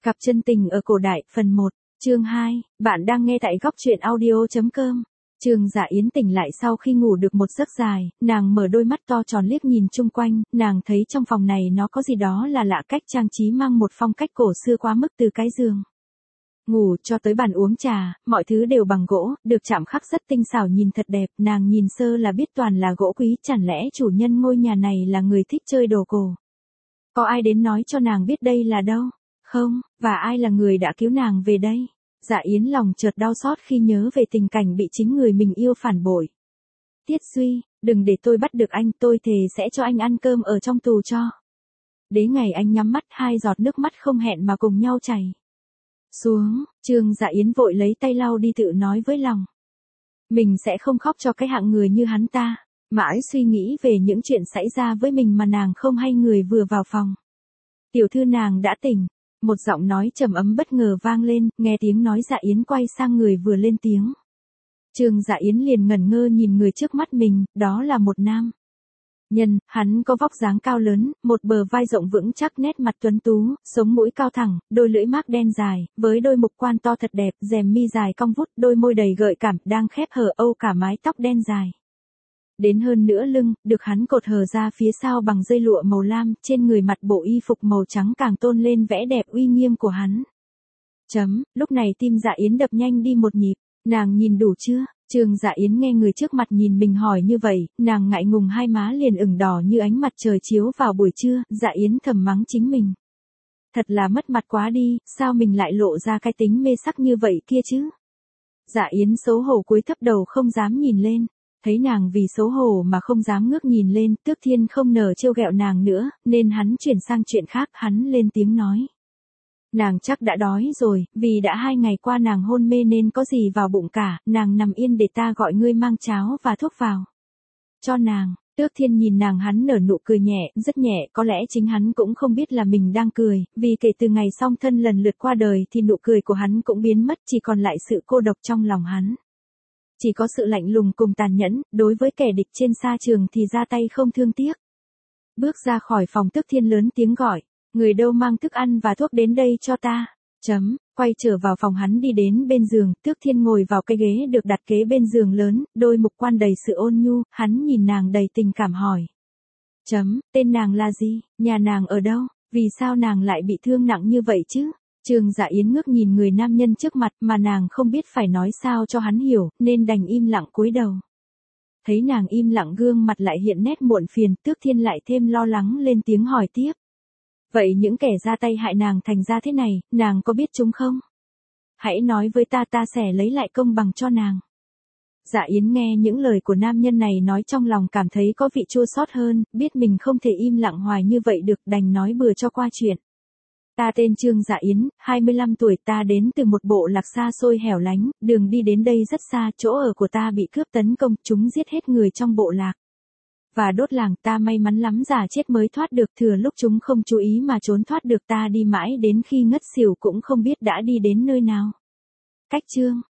Cặp chân tình ở cổ đại, phần 1, chương 2, bạn đang nghe tại góc truyện audio.com. Trương Dạ Yến tỉnh lại sau khi ngủ được một giấc dài, nàng mở đôi mắt to tròn liếc nhìn chung quanh, nàng thấy trong phòng này nó có gì đó là lạ, cách trang trí mang một phong cách cổ xưa quá mức, từ cái giường ngủ cho tới bàn uống trà, mọi thứ đều bằng gỗ, được chạm khắc rất tinh xảo, nhìn thật đẹp, nàng nhìn sơ là biết toàn là gỗ quý, chẳng lẽ chủ nhân ngôi nhà này là người thích chơi đồ cổ? Có ai đến nói cho nàng biết đây là đâu? Không, và ai là người đã cứu nàng về đây? Dạ Yến lòng chợt đau xót khi nhớ về tình cảnh bị chính người mình yêu phản bội. Tiết Duy, đừng để tôi bắt được anh, tôi thề sẽ cho anh ăn cơm ở trong tù cho. Đến ngày anh nhắm mắt, hai giọt nước mắt không hẹn mà cùng nhau chảy xuống. Trương Dạ Yến vội lấy tay lau đi, tự nói với lòng mình sẽ không khóc cho cái hạng người như hắn ta. Mãi suy nghĩ về những chuyện xảy ra với mình mà nàng không hay, người vừa vào phòng. Tiểu thư, nàng đã tỉnh. Một giọng nói trầm ấm bất ngờ vang lên, nghe tiếng nói Dạ Yến quay sang người vừa lên tiếng. Trương Dạ Yến liền ngẩn ngơ nhìn người trước mắt mình, đó là một nam nhân, hắn có vóc dáng cao lớn, một bờ vai rộng vững chắc, nét mặt tuấn tú, sống mũi cao thẳng, đôi lưỡi mác đen dài, với đôi mục quan to thật đẹp, rèm mi dài cong vút, đôi môi đầy gợi cảm, đang khép hờ âu cả mái tóc đen dài. Đến hơn nữa lưng, được hắn cột hờ ra phía sau bằng dây lụa màu lam, trên người mặt bộ y phục màu trắng càng tôn lên vẻ đẹp uy nghiêm của hắn. Lúc này tim Dạ Yến đập nhanh đi một nhịp, nàng nhìn đủ chưa? Trương Dạ Yến nghe người trước mặt nhìn mình hỏi như vậy, nàng ngại ngùng, hai má liền ửng đỏ như ánh mặt trời chiếu vào buổi trưa. Dạ Yến thầm mắng chính mình. Thật là mất mặt quá đi, sao mình lại lộ ra cái tính mê sắc như vậy kia chứ? Dạ Yến xấu hổ cúi thấp đầu không dám nhìn lên. Thấy nàng vì xấu hổ mà không dám ngước nhìn lên, Tước Thiên không nỡ trêu ghẹo nàng nữa, nên hắn chuyển sang chuyện khác, hắn lên tiếng nói. Nàng chắc đã đói rồi, vì đã 2 ngày qua nàng hôn mê nên có gì vào bụng cả, nàng nằm yên để ta gọi ngươi mang cháo và thuốc vào cho nàng. Tước Thiên nhìn nàng, hắn nở nụ cười nhẹ, rất nhẹ, có lẽ chính hắn cũng không biết là mình đang cười, vì kể từ ngày song thân lần lượt qua đời thì nụ cười của hắn cũng biến mất, chỉ còn lại sự cô độc trong lòng hắn. Chỉ có sự lạnh lùng cùng tàn nhẫn, đối với kẻ địch trên sa trường thì ra tay không thương tiếc. Bước ra khỏi phòng, Tước Thiên lớn tiếng gọi, người đâu mang thức ăn và thuốc đến đây cho ta. Quay trở vào phòng, hắn đi đến bên giường, Tước Thiên ngồi vào cái ghế được đặt kế bên giường lớn, đôi mục quan đầy sự ôn nhu, hắn nhìn nàng đầy tình cảm hỏi. Tên nàng là gì, nhà nàng ở đâu, vì sao nàng lại bị thương nặng như vậy chứ? Trương Dạ Yến ngước nhìn người nam nhân trước mặt mà nàng không biết phải nói sao cho hắn hiểu, nên đành im lặng cúi đầu. Thấy nàng im lặng, gương mặt lại hiện nét muộn phiền, Tước Thiên lại thêm lo lắng lên tiếng hỏi tiếp. Vậy những kẻ ra tay hại nàng thành ra thế này, nàng có biết chúng không? Hãy nói với ta, ta sẽ lấy lại công bằng cho nàng. Dạ Yến nghe những lời của nam nhân này nói, trong lòng cảm thấy có vị chua xót hơn, biết mình không thể im lặng hoài như vậy được, đành nói bừa cho qua chuyện. Ta tên Trương Dạ Yến, 25 tuổi, ta đến từ một bộ lạc xa xôi hẻo lánh, đường đi đến đây rất xa, chỗ ở của ta bị cướp tấn công, chúng giết hết người trong bộ lạc và đốt làng, ta may mắn lắm giả chết mới thoát được, thừa lúc chúng không chú ý mà trốn thoát được, ta đi mãi đến khi ngất xỉu cũng không biết đã đi đến nơi nào. Cách Trương